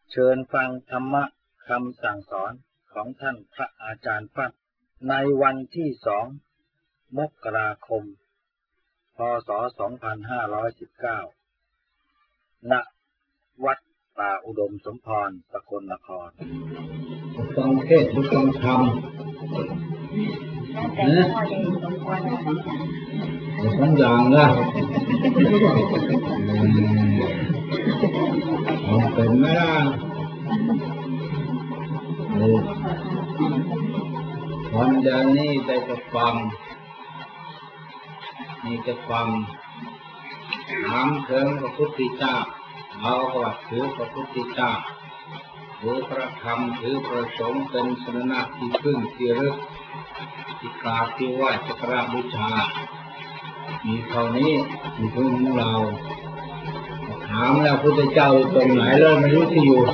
เชิญฟังธรรมะคำสั่งสอนของท่านพระอาจารย์ฟั่นในวันที่2 มกราคม พ.ศ. 2519 ณ วัดป่าอุดมสมพร สกลนครฟังเทศน์หรือฟังธรรมสองอย่างนะเป็นไหมล่ะวันเดียวนี้ได้จะฟังนี่จะฟังถามถึงพระพุทธเจ้าเราก็ถือพระพุทธเจ้าถือพระธรรมถือพระสงฆ์เป็นสรณะที่พึ่งที่ระลึกที่กราบที่ไหว้สักการะบูชามีเท่านี้มีพึ่งของเราถามแล้วพระพุทธเจ้าอยู่ตรงไหนเลยไม่รู้ที่อยู่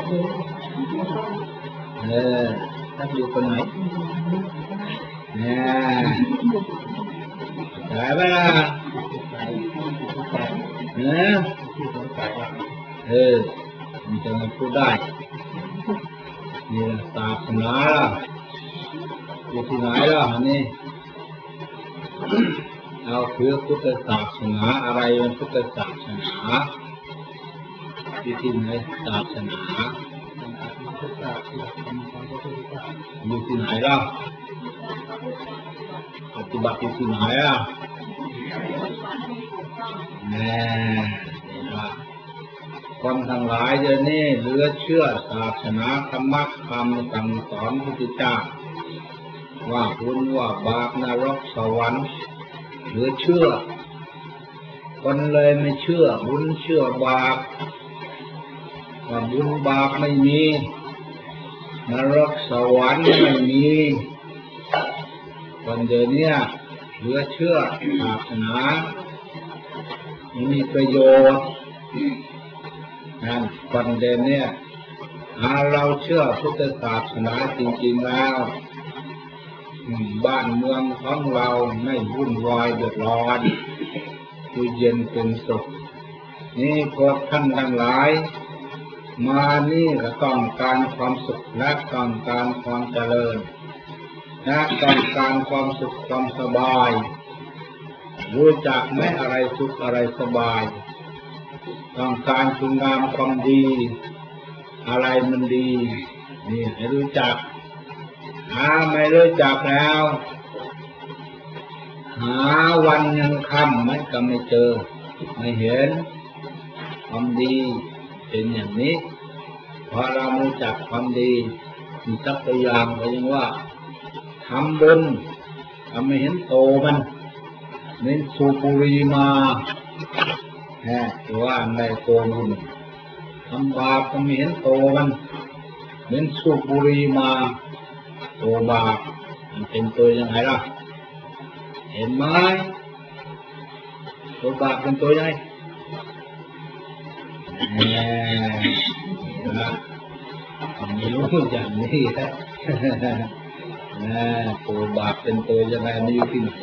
ท่านอยู่ตรงไหนได้ไหมล่ะมันจะมาพูดได้นี่ศาสนาล่ะอยู่ที่ไหนล่ะนี่เราคือพุทธศาสนาอะไรเป็นพุทธศาสนาอยู่ที่ไหนศาสนาอยู่ที่ไหนล่ะปฏิบัติอยู่ที่ไหนล่ะคนทั้งหลายเดี๋ยวนี้เหลือเชื่อศาสนาธรรมะคำสั่งสอนพระพุทธเจ้าว่าบุญว่าบาปนรกสวรรค์เหลือเชื่อคนเลยไม่เชื่อบุญเชื่อบาปว่าบุญบาปไม่มีนรกสวรรค์ไม่มีคนเดี๋ยวนี้เหลือเชื่อศาสนาไม่มีประโยชน์นั่นคนเดี๋ยวนี้เราเชื่อพุทธศาสนาจริงๆแล้วบ้านเมืองของเราไม่วุ่นวายเดือดร้อนอยู่เย็นเป็นสุขนี่พวกท่านทั้งหลายมานี่ก็ต้องการความสุขและต้องการความเจริญและต้องการความสุขความสบายรู้จักไหมอะไรสุขอะไรสบายต้องการคุณงามความดีอะไรมันดีนี่ให้รู้จักไม่รู้จักแล้วหาวันยังค่ำมันก็ไม่เจอไม่เห็นความดีเป็นอย่างนี้เพราะเรารู้จักความดีมีสักตัวอย่างก็ยังว่าทำบุญทำไม่เห็นโตมันเน้นสูบบุหรี่มาว่าในโตบุญทำบาปก็ไม่เห็นโตมันเน้นสูบบุหรี่มาโตบาปมันเป็นตัวยังไงล่ะเห็นไหมตัวบาปเป็นตัวยังไงไม่รู้อย่างนี้ตัวบาปเป็นตัวยังไงมันอยู่ที่ไหน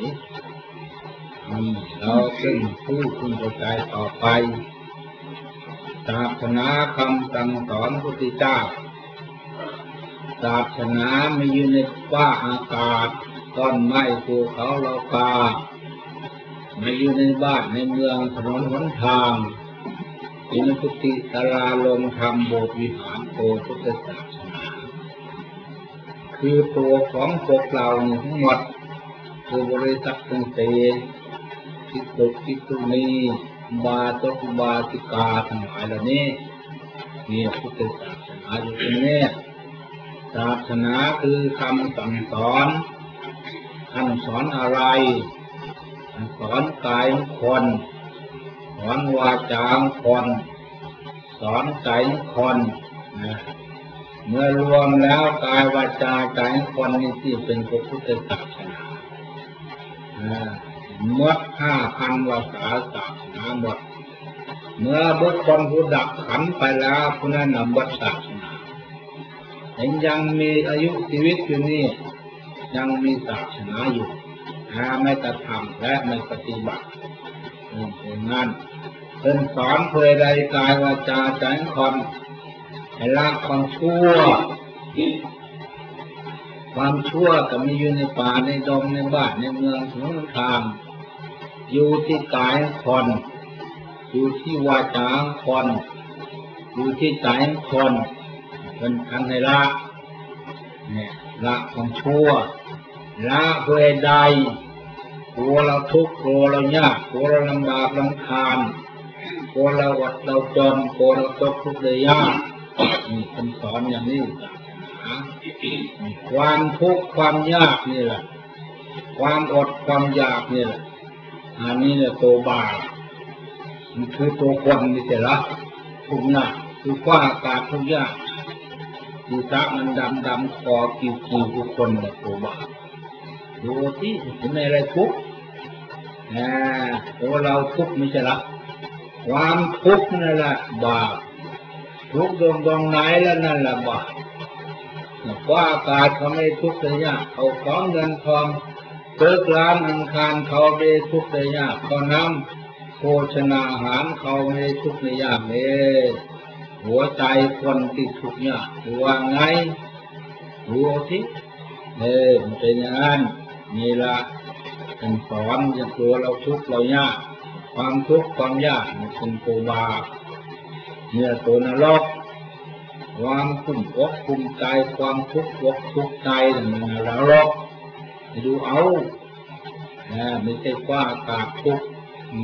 เราซึ่งผู้คุณเข้าใจต่อไปศาสนาคำสั่งสอนพระพุทธเจ้าศาสนาไม่อยู่ในฟ้าอากาศต้นไม้ภูเขาโลกาไม่อยู่ในบ้านในเมืองถนนหนทางอยู่ในกุฏิศาลาโรงธรรมโบสถ์วิหารโตพุทธศาสนาคือตัวของพวกเราทั้งหมดคือบริษัททั้งสี่ภิกษุภิกษุณีบาตกบาติกาทั้งหลายเหล่านี้นี่พุทธศาสนาอยู่ตรงนี้ศาสนาคือคำสั่งสอนท่านสอนอะไรสอนกายของคนสอนวาจาของคนสอนใจของคนเมื่อรวมแล้วกายวาจาใจของคนนี่ที่เป็นพระพุทธศาสนาหมด5,000 วาษาศาสนาหมดเมื่อบุคคลผู้ดับขันไปแล้วผู้นั้นนำบัตรศาสนายังมีอายุชีวิตอยู่นี่ยังมีศาสนาอยู่ไม่กระทำและไม่ปฏิบัติอย่างนั้นเป็นสอนเพื่อใดกายวาจาใจของคนให้ละความชั่วความชั่วก็มีอยู่ในป่าในดงในบ้านในเมืองทุกทางอยู่ที่กายคนอยู่ที่วาจาคนอยู่ที่ใจคนเป็นทันให้ละเนี่ยละความชั่วละเพื่อใดกลัวเราทุกข์กลัวเรายากกลัวเราลำบากลำคาญกลัวเราอดเราจนกลัวเราตกทุกข์ได้ยากนี่คำสอนอย่างนี้ความทุกข์ความยากนี่แหละความอดความอยากนี่แหละอันนี้เนี่ยตัวบาปมันคือตัวคนนี่แต่ละทุกข์ยากคือว่าอากาศทุกข์ยากดูตามันดำคอกิ้วทุกคนเนี่ยตัวบาปดูที่เห็นอะไรทุกข์ตัวเราทุกข์ไม่ใช่ละความทุกข์นั่นแหละบาปทุกข์ตรงไหนแล้วนั่นแหละบาปว่าอากาศเขาไม่ทุกข์เลยเนี่ยเขาของเงินทองเกิดร้านอังคารเขาไม่ทุกข์เลยเนี่ยเขาน้ำโภชนาอาหารเขาไม่ทุกข์เลยเนี่ยหัวใจคนที่ทุกข์เนี่ยว่าไงรู้ที่มันเป็นอย่างนั้นนี่ละเป็นสอนจะตัวเราทุกข์เรายากความทุกข์ความยากมันเป็นตัวบาปเนี่ยตัวนรกความคุ้มอกคุ้มใจความทุกข์อกทุกข์ใจนั่นนรกไปดูเอาไม่ใช่ว่าอากาศทุกข์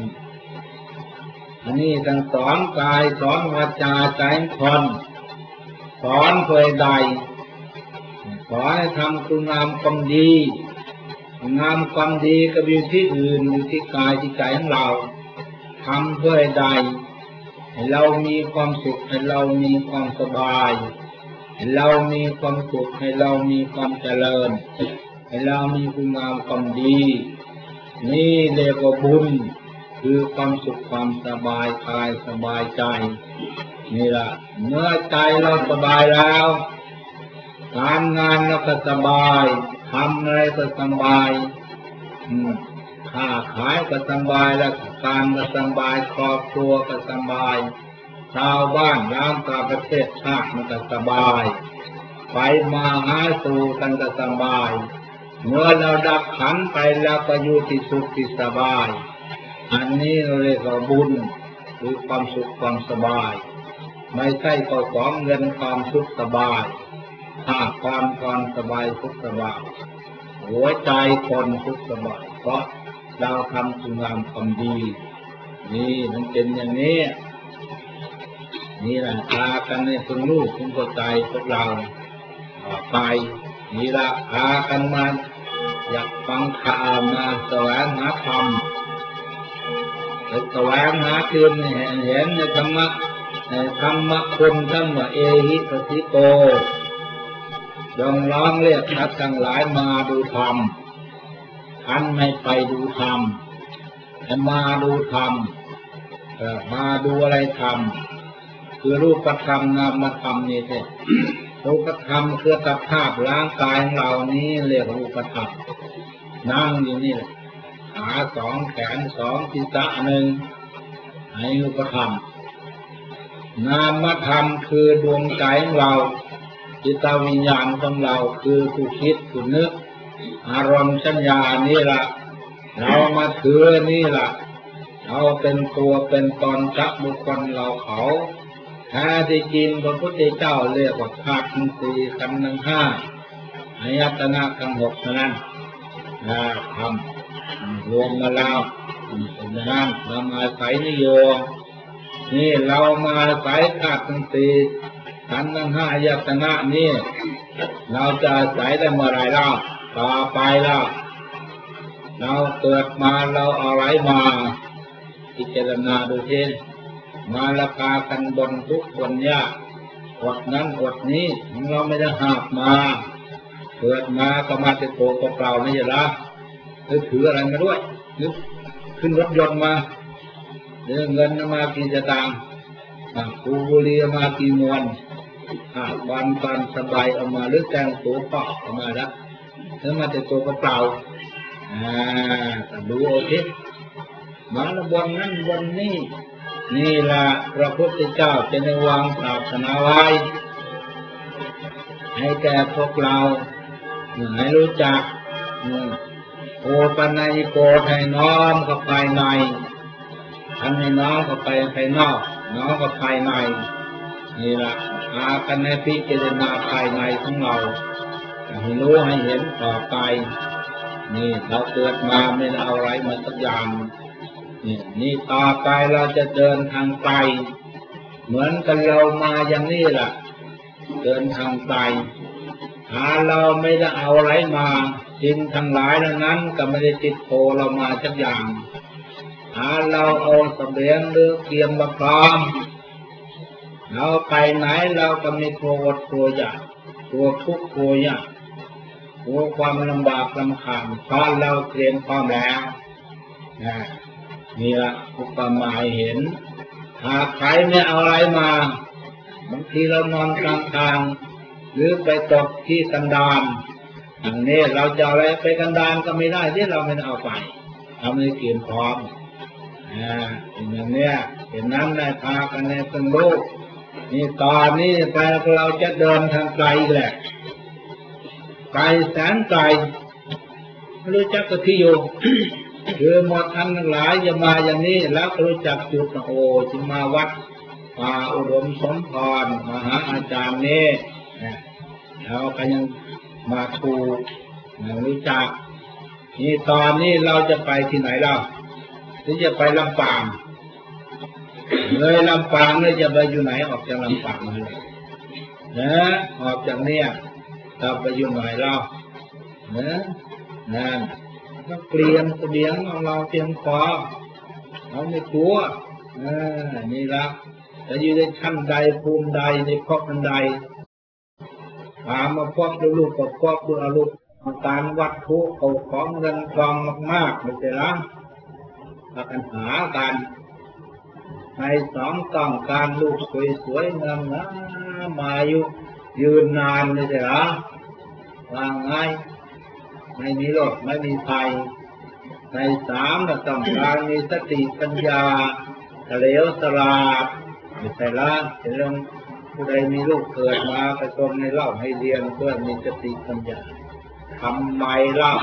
อันนี้ต้องสอนกายสอนวาจาใจคนสอนเพื่อใดขอให้ทำคุณงามความดีงามความดีก็อยู่ที่อื่นอยู่ที่กายที่ใจของเราทำเพื่อใดให้เรามีความสุขให้เรามีความสบายให้เรามีความสุขให้เรามีความเจริญให้เรามีคุณงามความดีนี่เรียกว่าบุญคือความสุขความสบายกายสบายใจนี่ล่ะเมื่อใจเราสบายแล้วการงานเราก็สบายทำอะไรก็สบายค้าขายก็สบายแล้วการก็สบายครอบครัวก็สบายชาวบ้านร้านตาประเทศชาติมันก็สบายไปมาหาสู่กันก็สบายเมื่อเราดับขันไปแล้วก็อยู่ที่สุขที่สบายอันนี้เราเรียกว่าบุญคือความสุขความสบายไม่ใช่ก็ของเงินความสุขสบายความสบายสุขสบายหัวใจคนสุขสบายเพราะเราทำคุณงามความดีนี่มันเป็นอย่างนี้นี่แหละพากันในคุณลูกคุณเข้าใจพวกเราไปนี่ละพากันมาอยากฟังข่าวมาแสวงหาธรรมแสวงหาคืนเห็นในธรรมะคุณทั้งว่าเอหิปติโกจงร้องเรียกสัตว์ทั้งหลายมาดูธรรมท่านไม่ไปดูธรรมให้มาดูธรรมมาดูอะไรธรรมคือรูปธรรมนามธรรมนี่แท้รูปธรรมคือสภาพร่างกายของเรานี้เรียกรูปธรรมนั่งอยู่นี่ขาสองแขนสองศีรษะหนึ่งให้รูปธรรมนามธรรมคือดวงใจของเราจิตวิญญาณของเราคือผู้คิดผู้นึกอารมณ์สัญญานี่ละเรามาถือนี่ละเราเป็นตัวเป็นตนจักบุคคลเราเขาแท้ที่จริงพระพุทธเจ้าเรียกว่าธาตุทั้งสี่ขันธ์ทั้งห้าอายตนะทั้งหกนั้นทำรวมมาแล้วนั้นเรามาใส่นิยมนี่เรามาใส่ธาตุทั้งสี่ขันธ์ทั้งห้าอายตนะนี่เราจะใส่ได้เมื่อไรเล่าต่อไปแล้วเราเกิดมาเราเอาอะไรมาพิจารณาดูเช่นมาราคากันบนทุกบนยากอดนั้นอดนี้เราไม่ได้หาบมาเกิดมาก็มาจะโตเปล่าไม่ใช่ละหรือถืออะไรมาด้วยหรือขึ้นรถยนต์มาหรือเงินมากี่จะตังกูบุรีมากี่มวนวันสบายเอามาหรือแต่งตัวเปล่าเอามาแล้วหรือมาจะโตเปล่าดูโอเคมาละบนนั้นบนนี้นี่แหละพระพุทธเจ้าจะได้วางศาสนาไว้ให้แก่พวกเราให้รู้จักโอปัญญิโกให้น้อมเข้าภายในทำให้น้อมเข้าไปภายนอกน้อมเข้าภายในนี่แหละพากันให้พิจารณาภายในของเราให้รู้ให้เห็นต่อไปนี่เราเกิดมาไม่ได้เอาอะไรมาสักอย่างนี่ต่อไปเราจะเดินทางไกลเหมือนกันเรามาอย่างนี้แหละเดินทางไกลเราไม่ได้เอาอะไรมาสิ่งทั้งหลายเหล่านั้นก็ไม่ได้ติดโผเรามาสักอย่างเราเอาเสบียงหรือเตรียมมาพร้อมเราไปไหนเราก็มีกลัวอดกลัวยากกลัวทุกข์กลัวยากกลัวความลำบากลำคาญเพราะเราเตรียมพร้อมแล้วนี่ละอุปมาเห็นหากใครไม่เอาอะไรมาบางทีเรานอนกลางทางหรือไปตกที่กันดารอย่างนี้เราจะอะไรไปกันดารก็ไม่ได้ที่เราไม่เอาไปเราไม่เตรียมพร้อมอย่างนี้เห็นนั้นได้พากันในเป็นลูกนี่ตอนนี้ไปเราจะเดินทางไกลแหละไกลแสนไกลไม่รู้จักที่อยู่ คือหมดอันหลายจะมาอย่างนี้แล้วรู้จักจุดโอ้จึงมาวัดป่าอุดมสมพรมหาอาจารย์นี่เราก็ยังมาถูกรู้จักนี่ตอนนี้เราจะไปที่ไหนเราที่จะไปลำปางเลยลำปางเลยจะไปอยู่ไหนออกจากลำปางเลยออกจากเนี่ยเราไปอยู่ไหนเรานั่นต้องเตรียมเสบียงของเราเตรียมพอเราไม่กลัวนี่ละจะอยู่ในชั้นใดภูมิใดในภพใดถามมาพวกดูลูกกับพวกดูอารมณ์การวัดทุกเอาของเงินทองมากๆไม่ใช่หรอถ้ากันหากันในสองต้องการลูกสวยๆงามมาอยู่ยืนนานไม่ใช่หรอว่าไงไม่มีโรคไม่มีภัยในสามเราต้องการมีสติปัญญาเฉลียวฉลาดไม่ใช่ละเป็นเรื่องผู้ใดมีลูกเกิดมาไปชมในเล่าให้เรียนเพื่อมีสติปัญญาทำไมเล่า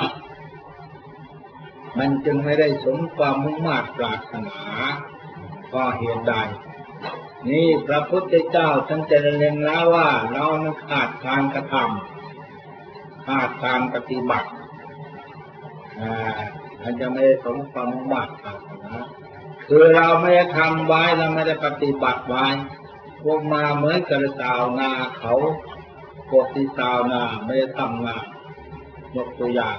มันจึงไม่ได้สมความมุ่งมั่นปรารถนาเพราะเหตุใดนี่พระพุทธเจ้าท่านจะเรียนแล้วว่าเรานั้นขาดการกระทำขาดการปฏิบัติมันจะไม่ได้สมความมุ่งมั่นปรารถนาคือเราไม่ได้ทำไว้เราไม่ได้ปฏิบัติไว้พวกมาเหมือนกับชาวนาเขาพวกที่ชาวนาไม่ได้ทำงานยกตัวอย่าง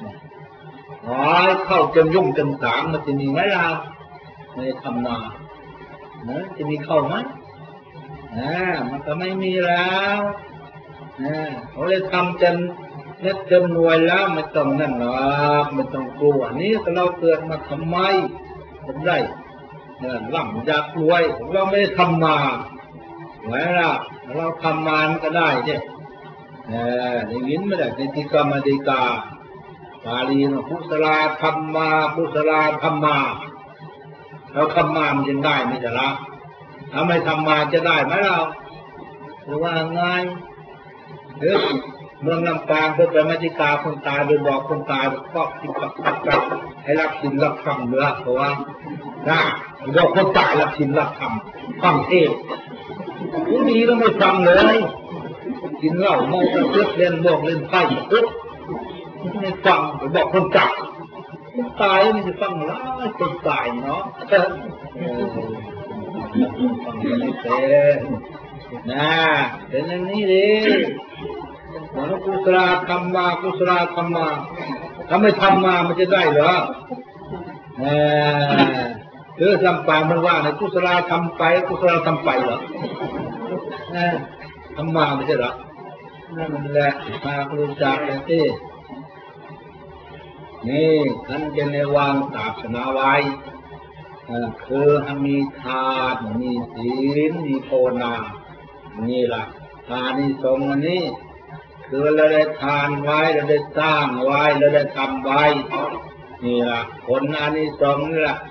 เข้าจนยุ่งจนสางมันจะมีไหมเราไม่ได้ทำนาจะมีเข้าไหมมันก็ไม่มีแล้วเขาเลยทำจนเน็ตจนรวยแล้วไม่ต้องนั่นหรอกไม่ต้องกลัวนี่เราเกิดมาทำไมผมได้ร่ำอยากรวยเราไม่ได้ทำมาไว้ละเราทำมามันก็ได้ใช่อย่างนี้ไม่ได้ในติกรรมติกาบาลีนะพุสลาธรรมาพุสลาธรรมาเราทำมามันจะได้ไม่ใช่หรอถ้าไม่ทำมาจะได้ไหมเราหรือว่าไงเมืองลำปางเพื่อไปมัจิกาคนตายโดยบอกคนตายก็ติดกับให้รับสินรับคำเนื้อเพราะว่าบอกคนตายรับสินรับคำฟังเทศผู้ดีก็ไม่ฟังเลยกินเหล้าเมาเลือดเล่นบอกเล่นไพ่ปุ๊บไม่ฟังบอกคนตายมันจะฟังแล้วคนตายเนาะฟังไม่เป็นเป็นอย่างนี้ดิกุศลธรรมากุศลธรรมาถ้าไม่ทำมามันจะได้เหรอลำปางมันว่าในกุศลทำไปกุศลทำไปเหรอทำมาไม่ใช่เหรอนั่นแหละมารู้จักกันที่นี่ท่านจะในวางศาสนาไว้คือมีทานมีศีลมีภาวนานี่ล่ะทานนิสงส์อันนี้คือเราได้ทานไว้เราได้สร้างไว้เราได้ทำไว้นี่ล่ะผลอานิสงส์นี่ล่ะ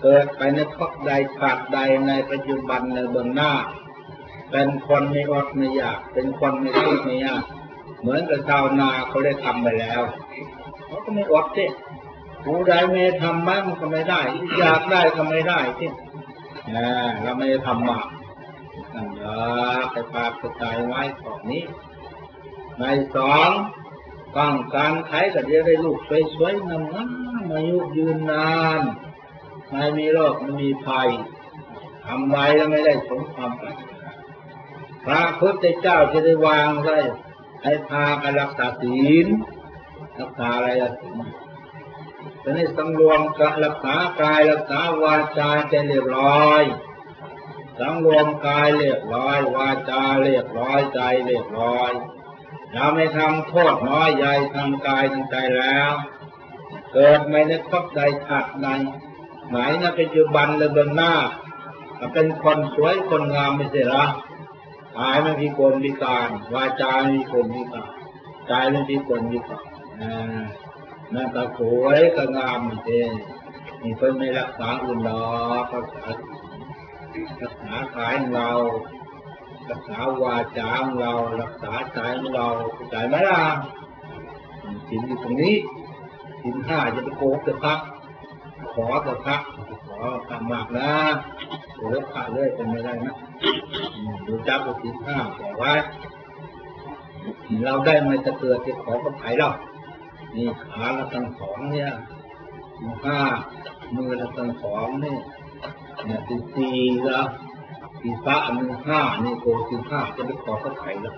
เกิดไปในภพใดชาติใดในปัจจุบันในเบื้องหน้าเป็นคนไม่อดไม่อยากเป็นคนไม่ทุกข์ไม่ยากเหมือนกับชาวนาเขาได้ทำไปแล้วเขาก็ไม่อดสิผู้ใดไม่ทำบ้างมันก็ไม่ได้อยากได้ก็ไม่ได้สิเราไม่ได้ทำมานั่นไปปากกระจายไว้ก่อนนี้ในสองต้องการใครก็จะได้ลูกสวยๆงามๆอายุยืนนานไม่มีโรคไม่มีภัยทำไว้แล้วไม่ได้สมความปรารถนาพระพุทธเจ้าจะได้วางไว้ให้พากันรักษาศีลรักษาอะไรล่ะศีลจะได้สังรวมกับรักษากายรักษาวาจาจะเรียบร้อยสังรวมกายเรียบร้อยวาจาเรียบร้อยใจเรียบร้อยเราไม่ทำโทษน้อยใหญ่ทางกายทางใจแล้วเกิดไม่ในภพใดชาติใดไหนในปัจจุบันหรือเบื้องหน้าเป็นคนสวยคนงามไม่ใช่หรอกายไม่พิกลพิการวาจาไม่พิกลพิการใจไม่พิกลพิการนั่นก็สวยก็งามไม่ใช่นี่เพิ่งไม่รักษาอื่นหรอกรักษากายของเรารักษาวาจาของเรารักษาใจของเราใจไหมล่ะศีลอยู่ตรงนี้ศีลห้าจะไปโกงจะพักขอจะพักขอทำมากนะโอ้ยขาดเลยเป็นไม่ได้นะดูจับศีลห้าบอกไว้เราได้มาจะเกิดที่ขอกับใครเรานี่ขาเราทั้งสองเนี่ยศีลห้ามือเราทั้งสองนี่เนี่ยศีลสี่แล้วศีลพระมือห้านี่โกศีลห้าจะไปขอกับใครแล้ว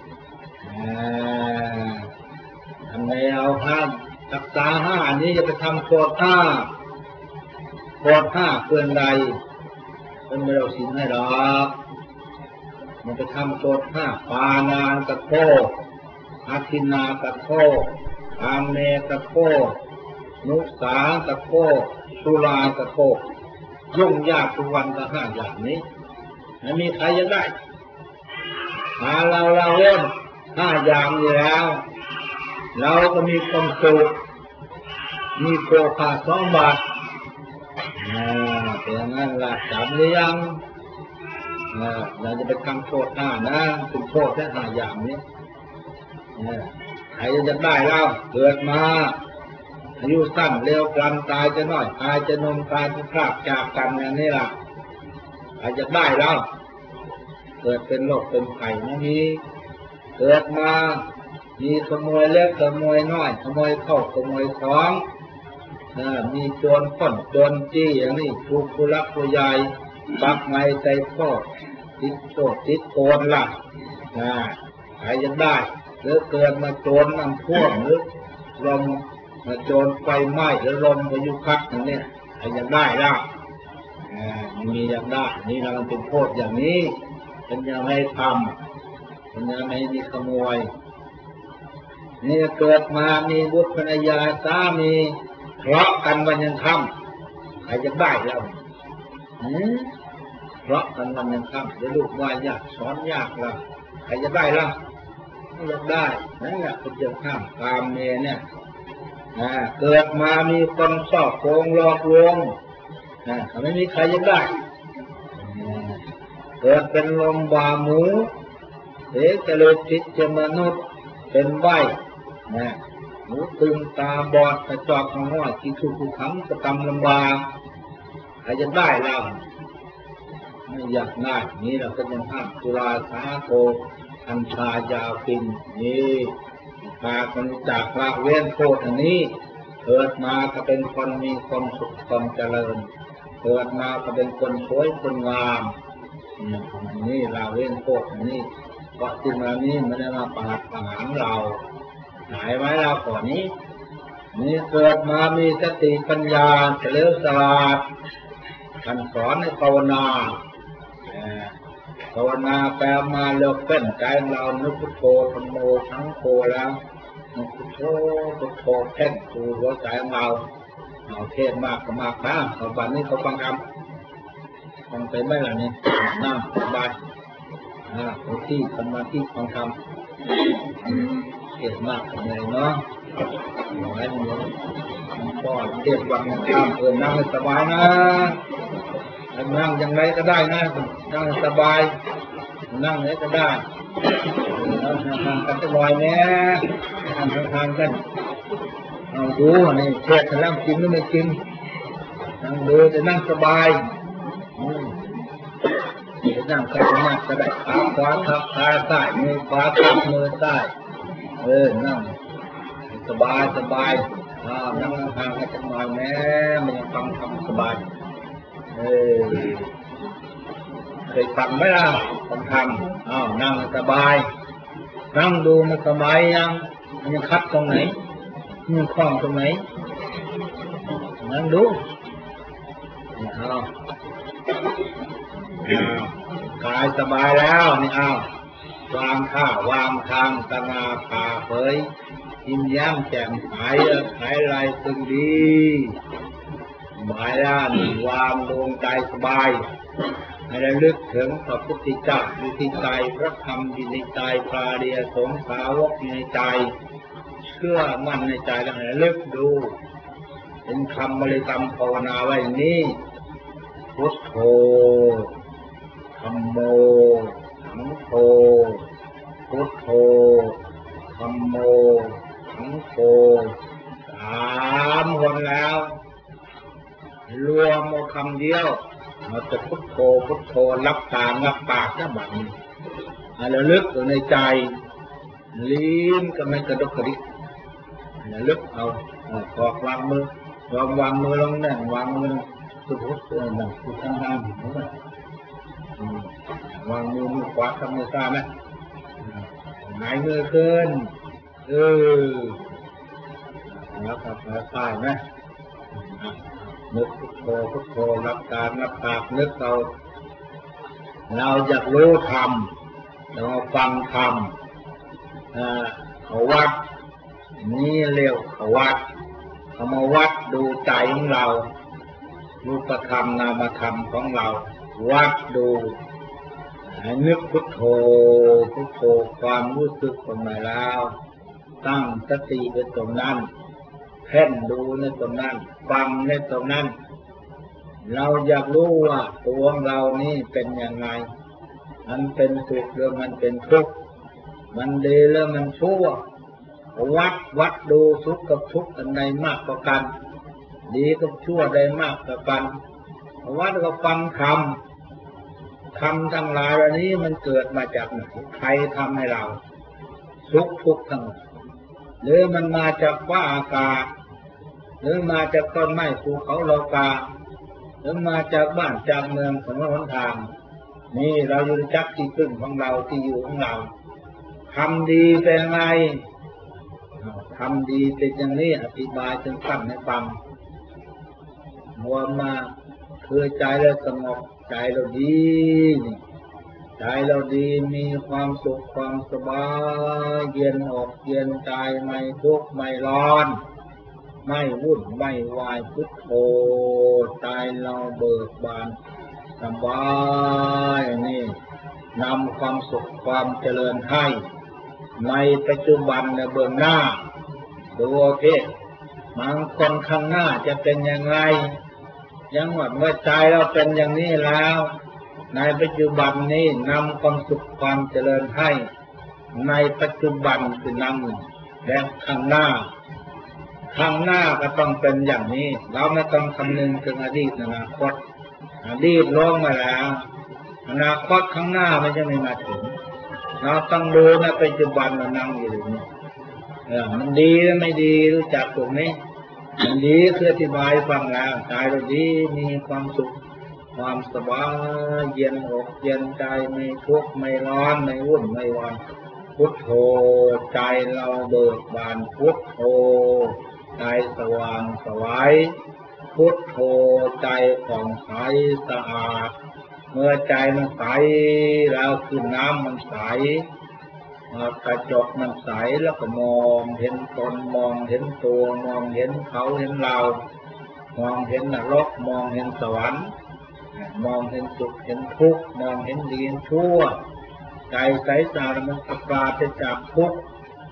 ทำไงเอาห้ารักษาห้านี้จะไปทำโทษห้าโทษห้าเกินใดเป็นไม่เราศีลให้หรอกมันไปทำโทษห้าปานากระโทษอาทินากระโทษอามเมกระโทษนุสากระโทษสุรากระโทษยุ่งยากทุกวันก็ห้าอย่างนี้ไม่มีใครจะได้เราเล่นห้าอย่างนี้แล้วเราก็มีความสุขมีโภคา2 บาทเป็นอย่างนั้นละจำหรือยังเราจะไปทำโทษหน้านะคุณโทษแค่5 อย่างนี้ใครจะได้เราเกิดมาอายุสั้นเร็วกลางตายจะน้อยตายจะนมตายจะพลาดจากกันอย่างนี้ล่ะใครจะได้เราเกิดเป็นโรคเป็นไข้ไม่มีเกิดมามีขโมยเล็กขโมยน้อยขโมยเข้าขโมยของมีโจรป้นโจรจี้อย่างนี้ถูกผู้รักผู้ใหญ่ปักไม้ใจพ่อติดโทษติดโกนล่ะใครจะได้หรือเกิดมาโจรน้ำท่วมหรือลมมาโจรไฟไหม้หรือลมพายุพัดอย่างนี้ใครจะได้ล่ะมีอย่างได้นี่เราเป็นโทษอย่างนี้เป็นยังไม่ทำเป็นยังไม่มีขโมยนี่เกิดมามีบุตรภรรยาสามีทะเลาะกันวันยังค่ำใครจะได้แล้วทะเลาะกันวันยังค่ำจะลูกว่ายากสอนยากละใครจะได้ล่ะไม่อยากได้นั่นแหละคุณจะข้ามตามเมเนี่ยเกิดมามีคนสอบโกงหลอกลวงไม่มีใครจะได้เกิดเป็นลมบาหมูเด็กจะโลจิตจะมนุษย์เป็นใบหูตึงตาบอดกระจอกหัวที่ทุกข์ขังกระทำลำบากใครจะได้เราไม่อยากได้นี่เราก็ยังห้ามสุราสาโทอัญชายาฟินนี่พาคนจากละเว้นโทษอันนี้เกิดมาก็เป็นคนมีความสุขความเจริญเกิดมาก็เป็นคนสวยคนงามนี่ละเว้นโทษอันนี้เพราะสิ่งเหล่านี้ไม่ได้มาประหารเราหายไว้เราก่อนนี้นี่เกิดมามีสติปัญญาเฉลียวฉลาดท่านสอนให้ภาวนาภาวนาแปลมาเลิกเป็นใจเรานึกพุทโธธรรมโมทั้งโธแล้วนึกพุทโธพุทโธแท่งสู่หัวใจเราเอาเทศมากก็มากนะเอาบัดนี้เขาฟังคำฟังไปไหมล่ะนี่นั่งสบายที่สมาธิฟังคำเก็บมากเลยเนาะไว้หมดก็เก็บวันข้ามนั่งสบายนะนั่งยังไงก็ได้นะนั่งสบายนั่งไหนก็ได้ห่างกันจะลอยแน่ห่างกันเอาดูนี่เทศนั่งกินหรือไม่กินนั่งดูจะนั่งสบายนั่งก็จะนั่งก็ได้ขาขวาทับขาซ้ายมือขวาทับมือซ้ายนั่งสบายนั่งห่างกันจะลอยแน่มันยังฟังทำสบายเคยฟังไหมล่ะทำนั่งสบายนั่งดูมันสบายยังคัดตรงไหนยังคล้องตรงไหนนั่งดูกายสบายแล้วนี่วางท่าวางทางตะงาผ่าเผยยิ้มแย้มแจ่มใสหายไรตึงดีหมายแล้ววางดวงใจสบายให้ระลึกถึงพระพุทธเจ้าอยู่ที่ใจพระธรรมอยู่ในใจพระอริยสงฆ์สาวกอยู่ในใจเชื่อมั่นในใจแล้วให้ระลึกดูเป็นคำบริกรรมภาวนาไว้อย่างนี้พุทโธธัมโมสังโฆพุทโธธัมโมสังโฆ3 คนแล้วรวมเอาคำเดียวเราจะพุทโธพุทโธรับตารับปากนะบัดนี้ระลึกอยู่ในใจลิ้นก็ไม่กระดกกระดิกระลึกเอาขอกวางมือวางมือลงนั่งวางมือสุดพุทโธนั่งสุดทางด้านวางมือขวาทำมือซ้ายไหมหงายมือขึ้นแล้วก็ขาซ้ายไหมนึกพุทโธพุทโธรับการรับปากนึกเราอยากรู้ธรรมเราฟังธรรมเขาวัดนี่เรียกเขาวัดเขามาวัดดูใจของเรารูปธรรมนามธรรมของเราวัดดูให้นึกพุทโธพุทโธความรู้สึกตรงไหนแล้วตั้งสติไว้ตรงนั้นเพ่งดูในตรงนั้นฟังในตรงนั้นเราอยากรู้ว่าตัวของเรานี่เป็นยังไงมันเป็นสุขหรือมันเป็นทุกข์มันดีหรือมันชั่ววัดดูสุขกับทุกข์อันใดมากกว่ากันดีกับชั่วใดมากกว่ากันวัดก็ฟังธรรมทั้งหลายอันนี้มันเกิดมาจากไหนใครทำให้เราสุขทุกข์ทั้งหรือมันมาจากฟ้าอากาศหรือมาจากต้นไม้ภูเขาโลกาหรือมาจากบ้านจากเมืองถนนหนทางนี่เราอยู่จักที่พึ่งของเราที่อยู่ของเราทำดีเป็นไงทำดีเป็นอย่างนี้อธิบายจนสั้นให้ฟังมัวมาคือใจเราสงบใจเราดีใจเราดีมีความสุขความสบายเย็นอกเย็นใจไม่ทุกข์ไม่ร้อนไม่วุ่นไม่วายพุทโธใจเราเบิกบานสบายนี่นำความสุขความเจริญให้ในปัจจุบันในเบื้องหน้าดูเพศบางคนข้างหน้าจะเป็นยังไงยังว่าเมื่อใจเราเป็นอย่างนี้แล้วในปัจจุบันนี้นำความสุขความเจริญให้ในปัจจุบันคือนำและข้างหน้าก็ต้องเป็นอย่างนี้เราไม่ต้องคำนึงถึงอดีตอนาคตอดีตล่วงมาแล้วอนาคตข้างหน้ามันจะไม่มาถึงเราต้องดูในปัจจุบันเรานั่งอยู่นี่มันดีหรือไม่ดีรู้จักตรงนี้มันดีคืออธิบายฟังแล้วใจเราดีมีความสุขความสบายเย็นอกเย็นใจไม่ทุกข์ไม่ร้อนไม่วุ่นไม่วายพุทโธใจเราเบิกบานพุทโธใจสว่างสวัยพุทโธใจผ่องใสสะอาดเมื่อใจมันใสแล้วคือน้ำมันใสกระจกมันใสแล้วก็มองเห็นตนมองเห็นตัวมองเห็นเขาเห็นเรามองเห็นนรกมองเห็นสวรรค์มองเห็นสุขเห็นทุกข์มองเห็นดีเห็นชั่วใจใสสะอาดมันปราศจากทุกข์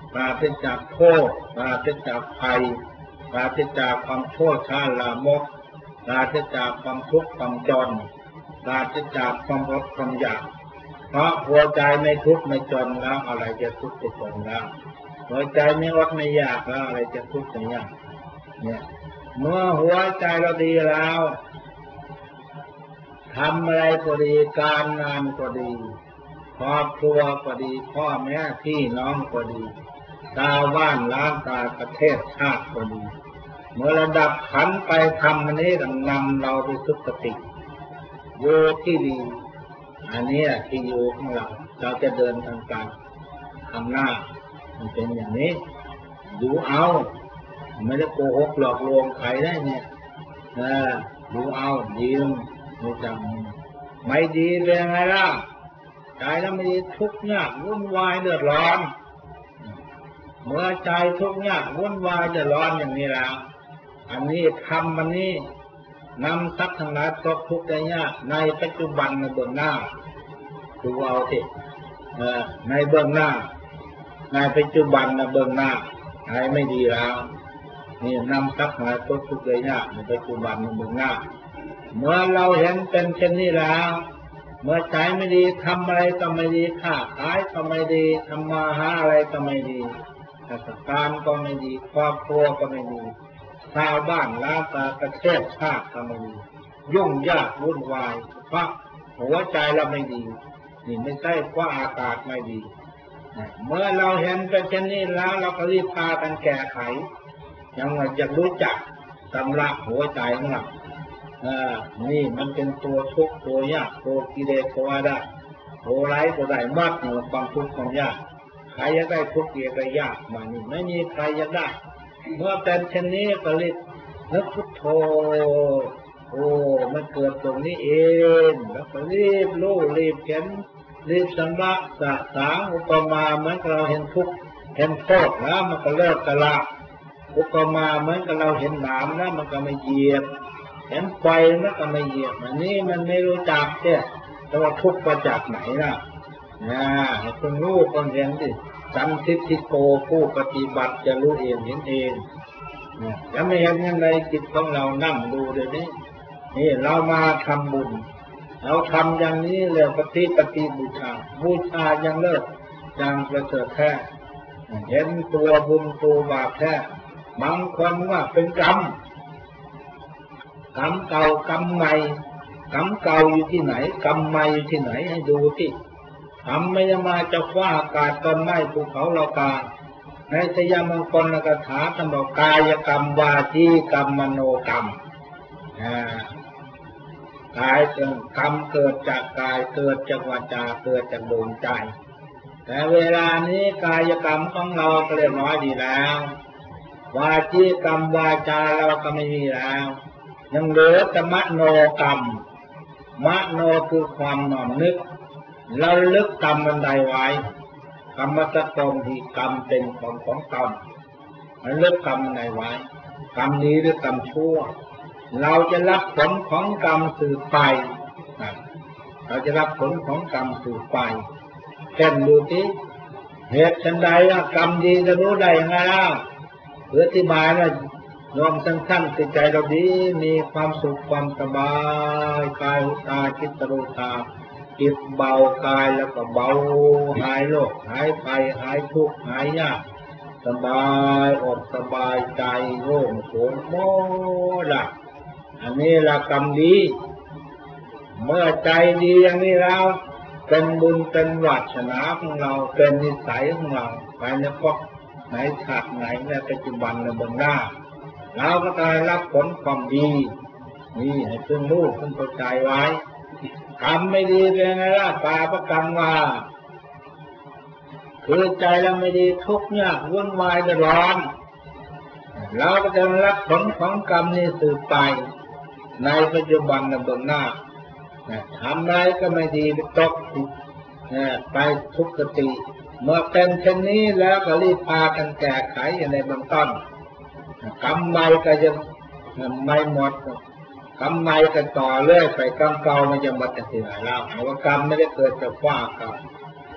ปราศจากโทษปราศจากภัยปราศจากความชั่วช้าลามกปราศจากความทุกข์ความจนปราศจากความอดความอยากเพราะหัวใจไม่ทุกข์ไม่จนแล้วอะไรจะทุกข์จะจนแล้วหัวใจไม่อดไม่อยากแล้วอะไรจะทุกข์จะยากเนี่ยเมื่อหัวใจเราดีแล้วทำอะไรก็ดีการงานก็ดีครอบครัวก็ดีพ่อแม่พี่น้องก็ดีชาวบ้านล้านตาประเทศชาติก็ดีเมื่อระดับขันไปทำอันนี้นำเราไปสุคติอยู่ที่ดีอันนี้ที่อยู่ของเราจะเดินทางการข้างหน้ามันเป็นอย่างนี้ดูเอาไม่ได้โกหกหลอกลวงใครได้เนี่ยดูเอาดีไม่จำไม่ดีเป็นไงล่ะใจแล้วไม่ดีทุกข์ยากวุ่นวายเดือดร้อนเมื่อใจทุกข์ยากวุ่นวายเดือดร้อนอย่างนี้แล้วอันนี้ทำมันนี้นำทรัพย์ทั้งหลายตกทุกข์ได้ยากในปัจจุบันในเบื้องหน้าดูเอาสิในเบื้องหน้าในปัจจุบันในเบื้องหน้าใครไม่ดีแล้วนี่นำทรัพย์ทั้งหลายตกทุกข์ได้ยากในปัจจุบันในเบื้องหน้าเมื่อเราเห็นเป็นเช่นนี้แล้วเมื่อใจไม่ดีทำอะไรก็ไม่ดีค้าขายก็ไม่ดีทำมาหาอะไรก็ไม่ดีราชการก็ไม่ดีครอบครัวก็ไม่ดีชาวบ้านล้านตาประเทศชาติก็ไม่ดียุ่งยากวุ่นวายเพราะหัวใจเราไม่ดีนี่ไม่ใช่เพราะอากาศไม่ดีเมื่อเราเห็นเป็นเช่นนี้แล้วเราก็รีบพากันแก้ไขยังไงจะรู้จักสำลักหัวใจของเรานี่มันเป็นตัวทุกข์ตัวยากตัวกิเลสก็ว่าได้ตัวไร้ก็ได้มากในความทุกข์ความยากใครจะได้ทุกข์เยอะยากมานี่ไม่มีใครจะได้เมื่อเป็นเช่นนี้ก็รีบนึกพุทโธโอ้มันเกิดตรงนี้เองแล้วก็รีบรู้รีบเห็นรีบสำลักสะสางอุปมาเหมือนเราเห็นทุกข์เห็นโทษแล้วมันก็เลิกกะละอุปมาเหมือนกับเราเห็นหนามแล้วมันก็ไม่เหยียบเห็นไฟมันก็ไม่เหยียบอันนี้มันไม่รู้จักเนี่ยแต่ว่าทุกข์มาจากไหนล่ะให้คนรู้คนเห็นดิสันทิฏฐิโกผู้ปฏิบัติจะรู้เองเห็นเองจะไม่เห็นยังไงจิตของเรานั่งดูเดี๋ยวนี้นี่เรามาทำบุญเราทำอย่างนี้เรียกปฏิบูชาบูชายังเลิศยังประเสริฐแท้เห็นตัวบุญตัวบาปแท้บางคนว่าเป็นกรรมเก่ากรรมใหม่กรรมเก่าอยู่ที่ไหนกรรมใหม่อยู่ที่ไหนให้ดูที่กรรมไม่ได้มาจากฟ้าอากาศต้นไม้ภูเขาโลกาในสยามมงคลกถาท่านบอกกายกรรมวาจีกรรมมโนกรรมกายกรรมเกิดจากกายเกิดจากวาจาเกิดจากดวงใจแต่เวลานี้กายกรรมของเราก็เรียบร้อยดีแล้ววาจีกรรมวาจาเราก็ไม่มีแล้วยังเหลือแต่มโนกรรมมโนคือความน้อมนึกเราลึกกรรมบันไดไว้กรรมสกรรมที่กรรมเป็นของกรรมเราลึกกรรมบันไดไว้กรรมนี้หรือกรรมชั่วเราจะรับผลของกรรมสืบไปเราจะรับผลของกรรมสืบไปเช่นดูที่เหตุชันใดกรรมดีจะรู้ได้ยังไงล่ะเพื่ออธิบายว่ายอมสั้นๆใจเราดีมีความสุขความสบายกายหุตาจิตรูตาจิตเบากายแล้วก็เบาหายโรคหายไปหายทุกข์หายยากสบายอกสบายใจโล่งโปร่งโล่งละอันนี้ละกรรมดีเมื่อใจดีอย่างนี้แล้วเป็นบุญเป็นวาสนาของเราเป็นนิสัยของเราไปในภพไหนชาติไหนในปัจจุบันในเบื้องหน้าเราก็ได้รับผลความดีนี่ให้เพิ่งรู้เพิ่งเข้าใจไว้กรรมไม่ดีเป็นไงล่ะปาปกรรมว่าคือใจเราไม่ดีทุกข์ยากวุ่นวายเดือดร้อนเราก็จะรับผลของกรรมนี้สืบไปในปัจจุบันในเบื้องหน้าทำอะไรก็ไม่ดีตกไปทุกขติเมื่อเป็นเช่นนี้แล้วก็รีบพากันแก้ไขในเบื้องต้นกรรมใหม่ก็จะไม่หมดกรรมใหม่ก็ต่อเรื่อยไปกรรมเก่ามันจะหมดจากที่ไหนแล้วเพราะว่ากรรมไม่ได้เกิดจากฟ้าอากาศ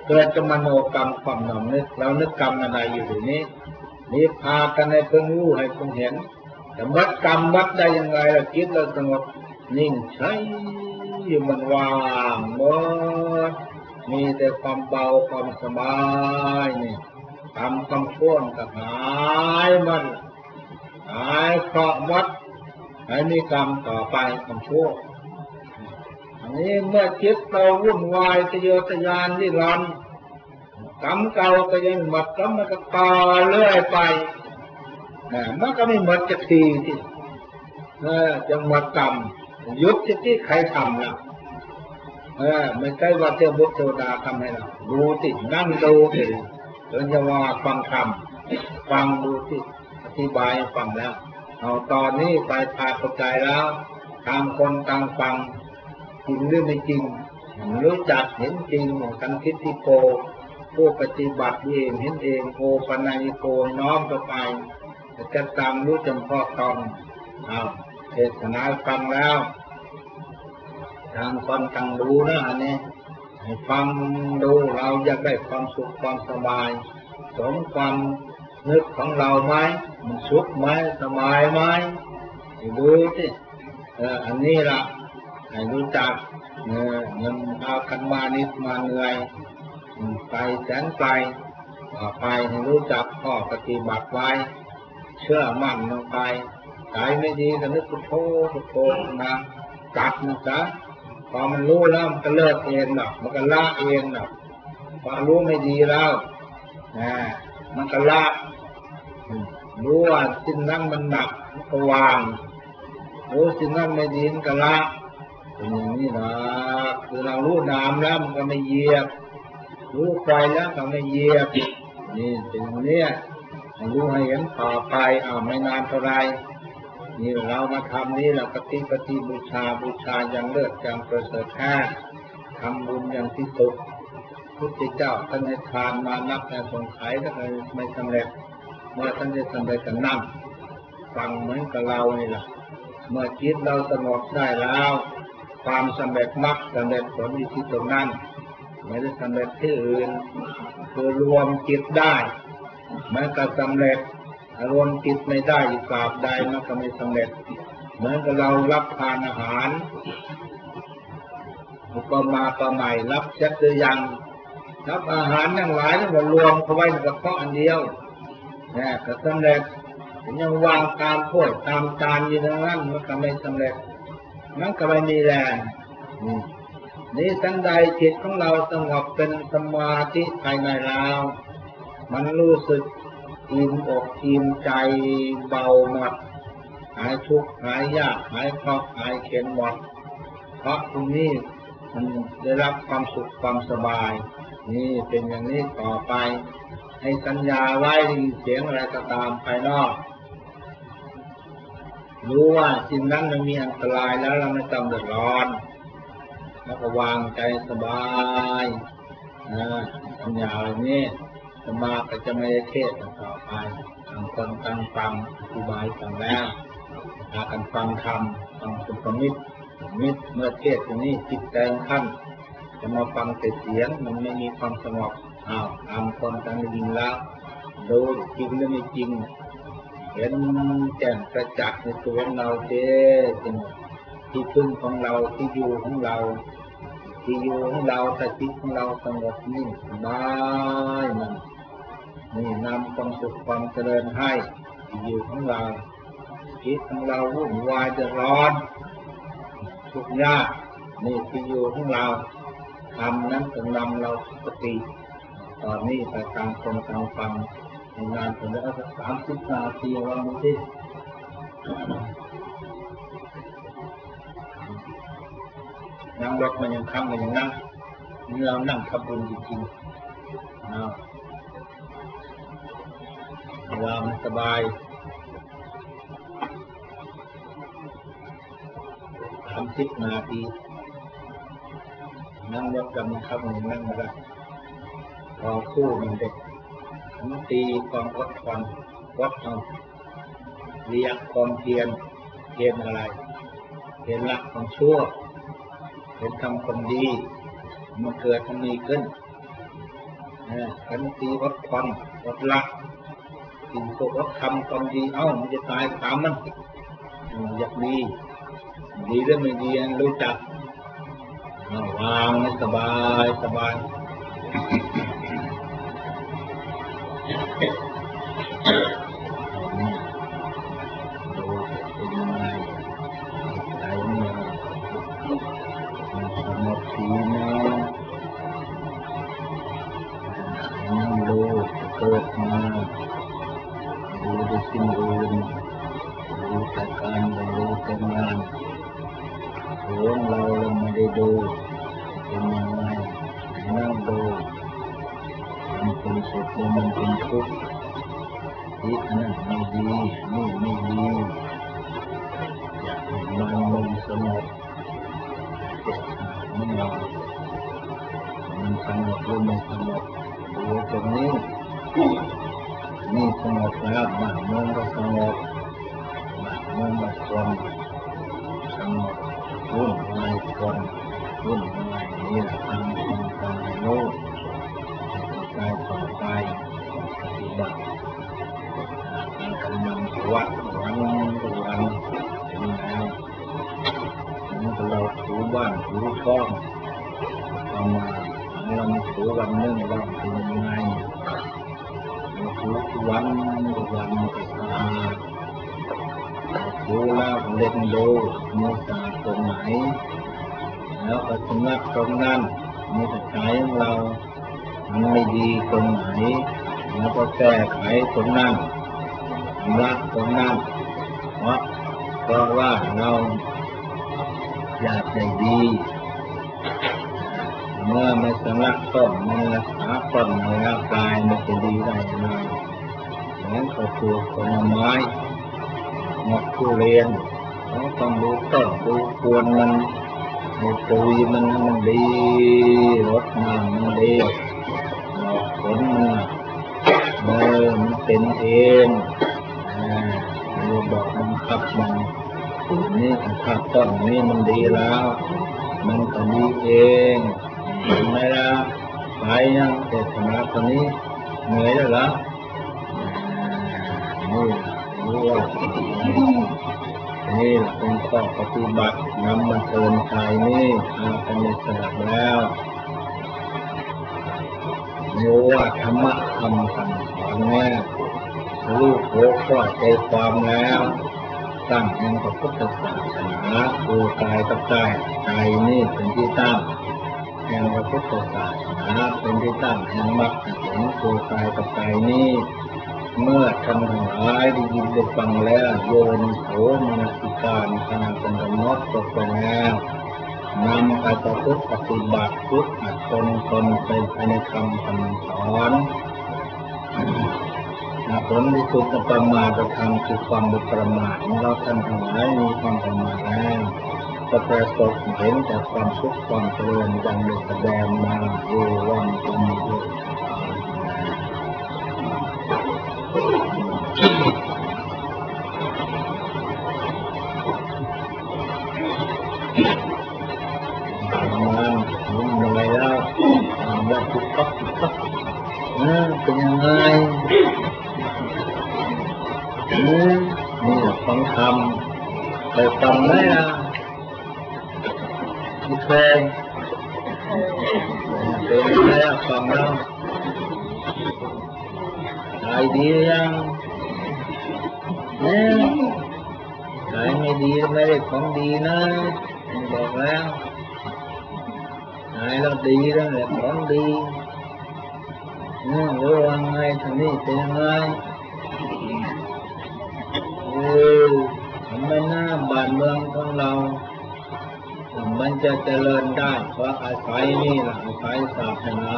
เกิดจะมโนกรรมความหน่อมนึกเรานึกกรรมอะไรอยู่ตรงนี้นี่พากันให้เพิ่งรู้ให้เพิ่งเห็นแต่วัดกรรมวัดได้ยังไงล่ะคิดเราสงบนิ่งใช่อยู่มันว่างหมดมีแต่ความเบาความสบายนี่ทำความชั่วก็หายมันหายเคราะห์วัดให้มีกรรมต่อไปความชั่วอันนี้เมื่อจิตเราวุ่นวายทะเยอทะยานนี่รันกรรมเก่าก็ยังหมดกรรมมันก็ต่อเรื่อยไปมันก็ไม่หมดสักทีที่จะหมดกรรมยุติที่ใครทำล่ะไม่ใช่ว่าเทพบุตรเทวดาทำให้เราดูสินั่งดูสิเรื่องจะว่าฟังธรรมฟังดูสิอธิบายฟังแล้วเอาตอนนี้ไปพาเข้าใจแล้วต่างคนต่างฟังจริงหรือไม่จริงรู้จักเห็นจริงกันคิดที่โกผู้ปฏิบัติเองเห็นเองโอปัญญิโกน้อมเข้าไปจะตามรู้จำเพาะตอนเทศนาฟังแล้วทางคนต่างดูนะอันนี้ให้ฟังดูเราอยากได้ความสุขความสบายสมความนึกของเราไหมมันสุขไหมสบายไหมดูสิอันนี้ละให้รู้จักเงินเอากันมานิดมาเหนื่อยไปแสนไกลต่อไปให้รู้จักข้อปฏิบัติไว้เชื่อมั่นลงไปใจไม่ดีก็นึกพุทโธพุทโธนะตัดนะจ๊ะพอมันรู้แล้วมันก็เลิกเองหรอกมันก็ละเองหรอกพอรู้ไม่ดีแล้วมันก็ละรู้ว่าสิ่งนั้นมันหนักมันก็วางรู้สิ่งนั้นไม่ดีมันก็ละเป็นอย่างนี้นะคือเรารู้น้ำแล้วมันก็ไม่เหยียบรู้ไฟแล้วก็ไม่เหยียบนี่เป็นอย่างนี้รู้ให้เห็นต่อไปไม่นานเท่าไรนี่เรามาทำนี้เราปฏิบูชาอย่างเลิศอย่างประเสริฐแท้ทำบุญอย่างที่สุดพุทธเจ้าท่านให้ทานมานับแต่สงไขก็ไม่สำเร็จเมื่อท่านจะสำเร็จก็นั่งฟังเหมือนกับเรานี่แหละเมื่อจิตเราสงบได้แล้วความสำเร็จมรรคสำเร็จผลอยู่ที่ตรงนั้นไม่ได้สำเร็จที่อื่นคือรวมจิตได้มันก็สำเร็จรวมจิตไม่ได้อีกกราบใดมันก็ไม่สำเร็จเหมือนกับเรารับทานอาหารอุปมาประใหม่รับเช็ดหรือยังรับอาหารทั้งหลายมันรวมเข้าไว้ในกระเพาะอันเดียวก็สำเร็จยังวางตามถ้วยตามจานอยู่นั้นมันก็ไม่สำเร็จมันก็ไม่มีแรงนี่ทันใดจิตของเราสงบเป็นสมาธิภายในเรามันรู้สึกอิ่มอกอิ่มใจเบาหมดหายทุกข์หายยากหายเคราะห์หายเข็ญหมดเพราะตรงนี้มันได้รับความสุขความสบายนี่เป็นอย่างนี้ต่อไปให้สัญญาไว้เสียงอะไรก็ตามภายนอกรู้ว่าสิ่งนั้นมันมีอันตรายแล้วเราไม่ต้องเดือดร้อนแล้วก็วางใจสบายสัญญาอะไรนี้สมาก็จะไม่ได้เทศต่อไปต่างคนต่างฟังอธิบายฟังแล้วพากันฟังธรรมฟังสุภมิตรเมื่อเทศตรงนี้จิตใจท่านจะมาฟังแต่เสียงมันไม่มีความสงบต่างคนต่างได้ยินแล้วดูจริงหรือไม่จริงเห็นแจ่มประจักษ์ในตัวเราเด้เป็นที่พึ่งของเราที่อยู่ของเราแต่จิตของเราสงบนิ่งสบายมันนี่นำความสุขความเจริญให้ที่อยู่ของเราจิตของเราวุ่นวายเดือดร้อนทุกข์ยากนี่ที่อยู่ของเราทำนั้นจะนำเราสติตอนนี้ไปตามคนตามฟังงานถึงแล้วก็30 นาทีวันนี้ที่นั่งรถมันยังค้างมันยังนั่งนี่เรานั่งทำบุญจริงๆเวลามันสบาย30 นาทีนั่งรถกันครับมันนั่งไม่ได้พอคู่มันเด็กตีความอดทนวัดเอาเรียกความเพียรอะไรเพียรละความชั่วเพียรทำความดีมันเกิดมันมีขึ้นขันตีอดควันอดละสิ่งพวกอดทำความดีมันจะตายตามมันอยากดีหรือไม่ดีรู้จักวางให้สบายสบายดูเป็นยังไงใจมันสงบดีนะนั่งดูเกิดมาดูดูสิ่งอื่นดูแต่การดูแต่งานหัวเราไม่ได้ดูเป็นยังไงนั่งดูมันเป็นสุขมันเป็นทุกข์ที่นั่นไม่ดีนี่ไม่ดีอยากมันสงบมันสงบหรือไม่สงบดูตรงนี้นี่สงบแล้วบ้านเมืองก็สงบบ้านเมืองก็คนสงบวุ่นวายคนวุ่นวายนี่แหละทำคนทำให้รู้ใจต่อไปปฏิบัติกำลังวัดวันทุกวันนี่แล้วนี่เราถูบ้านถูช่องเอามาเราถูวันนึงเราเป็นยังไงถูวันทุกวันก็สะอาดถูแล้วเล่นดูมีสะอาดตรงไหนแล้วก็ชำระตรงนั้นมีแต่ใจของเรามันไม่ดีตรงไหนแล้วก็แก้ไขตรงนั้นชำระตรงนั้นเพราะว่าเราอยากได้ดีเมื่อไม่ชำระต้นไม่รักษาต้นในร่างกายมันจะดีได้ยังไงเหมือนกับปลูกผลไม้หมกทุเรียนเราต้องดูต้นดูควรมันปุ๋ยมันดีรดน้ำมันดีผลมันเป็นเองเราบอกบังคับมันนี่ถ้าต้นนี้มันดีแล้วมันก็ดีเองเห็นไหมล่ะไปยังเทศนาคนนี้เหนื่อยแล้วเหรอนี่รู้ว่านี่เป็นข้อปฏิบัตินำมาเตือนใจนี่เป็นสดับแล้วรู้ว่าธรรมะคำสั่งสอนแม่ลูกโลกก็ใจความแล้วตั้งแห่งพระพุทธศาสนาดูกายกับใจนี่เป็นที่ตั้งแห่งพระพุทธศาสนาเป็นที่ตั้งแห่งมรรคผลดูกายกับใจนี้เมื่อท่านทั้งหลายได้ยินได้ฟังแล้วโยนิโสมนสิการทางเป็นกำหนดตกไปแล้วนำไปประพฤติปฏิบัติฝึกหัดตนไปในคำสอนผลที่สุดประมาทธรรมคือความบุประมาทเราท่านทั้งหลายมีความประมาทแล้วก็ประสบเห็นแต่ความสุขความเจริญดังได้แสดงมาอยู่วันเป็นอยู่เหนื่อยแล้วว่าทุกข์เป็นยังไงนี่ฟังธรรมไปฟังไหมล่ะไม่เคยเป็นยังไงฟังแล้วใจดียังใจไม่ดีไม่ได้ของดีนะบอกแล้วใจเราดีแล้วแหละของดีรู้ว่าไงทางนี้เป็นยังไงทำไมหน้าบ้านเมืองของเรามันจะเจริญได้เพราะอาศัยนี่แหละอาศัยศาสนา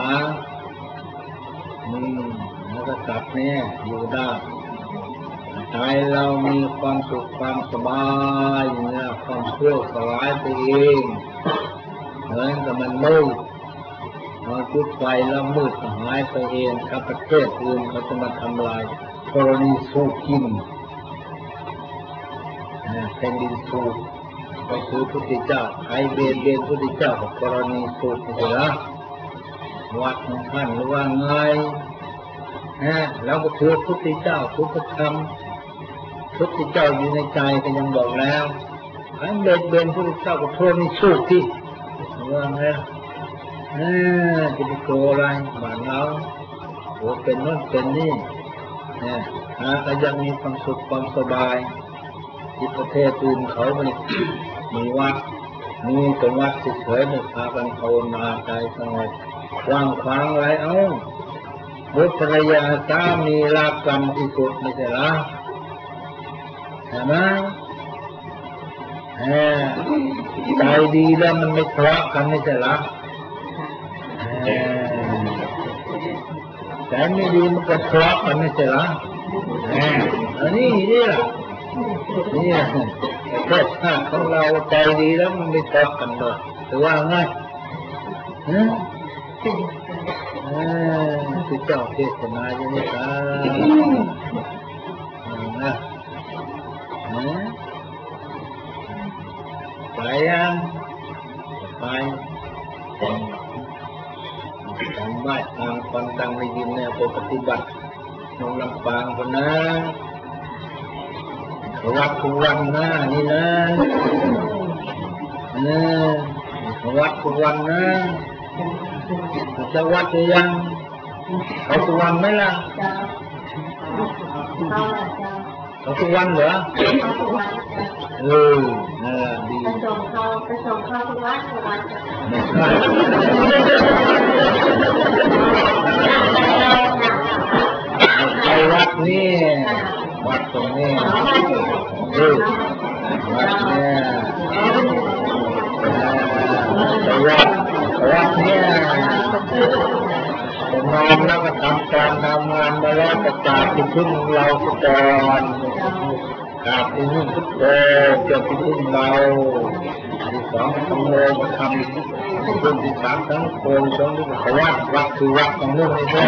แล้วก็สัตว์เนี่ยอยู่ได้ใจเรามีความสุขความสบายเนี่ยความเชื่อสลายไปเองเหมือนกับมันมืดพอจุดไฟแล้วมืดหายไปเองครับประเทศอื่นเขาจะมาทำลายกรณีสู้กินแผ่นดินสู้ก็คือพุทธเจ้าใครเบียดเบียนพุทธเจ้ากับกรณีสู้ไปนะวัดของท่านหรือว่าไงเราก็ถือพุทธเจ้าพุทธธรรมพุทธเจ้าอยู่ในใจก็ยังบอกแล้วขันเด็ดเบนพุทธเจ้าก็โทษนี่สู้ที่ว่าไงจะไปโกรอะไรบ้านเราโอ้เป็นโน่นเป็นนี่ก็ยังมีความสุขความสบายที่ประเทศอื่นเขามีวัดมีเป็นวัดเฉยๆไม่พากันภาวนาใจสงบว่างขวางไรบุตรภรรยาสามีรักกันที่สุดไม่ใช่หรอใช่ไหมใจดีแล้วมันไม่ทะเลาะกันไม่ใช่หรอใจไม่ดีมันก็ทะเลาะกันไม่ใช่หรออันนี้นี่แหละประเทศชาติของเราใจดีแล้วมันไม่ทะเลาะกันหรอกแต่ว่าไงที่เจ้าเทศนาอยู่นี่ครับไปยังไปทางบ้านทางคนต่างได้ยินเนี่ยไปปฏิบัตินงลำปางคนนะวัดทุกวันนะนี่นะวัดทุกวันนะจะวัดหรือยังเขาทุกวันไหมล่ะเขาทุกวันเหรอนั่นแหละดีไปส่งเขาทุกวันไม่ใช่ไปวัดนี่วัดตรงนี้วัดเนี่ยไปวัดเนี่ยจะนอนแล้วก็ทำการทำงานมาแล้วก็กราบที่พึ่งเราก่อนกราบที่พึ่งพุทโธเจ้าที่พึ่งเราที่สองธรรมโมมาทำที่พึ่งที่สามทั้งโกงสองที่วัดคือวัดของนู่นนี่แท้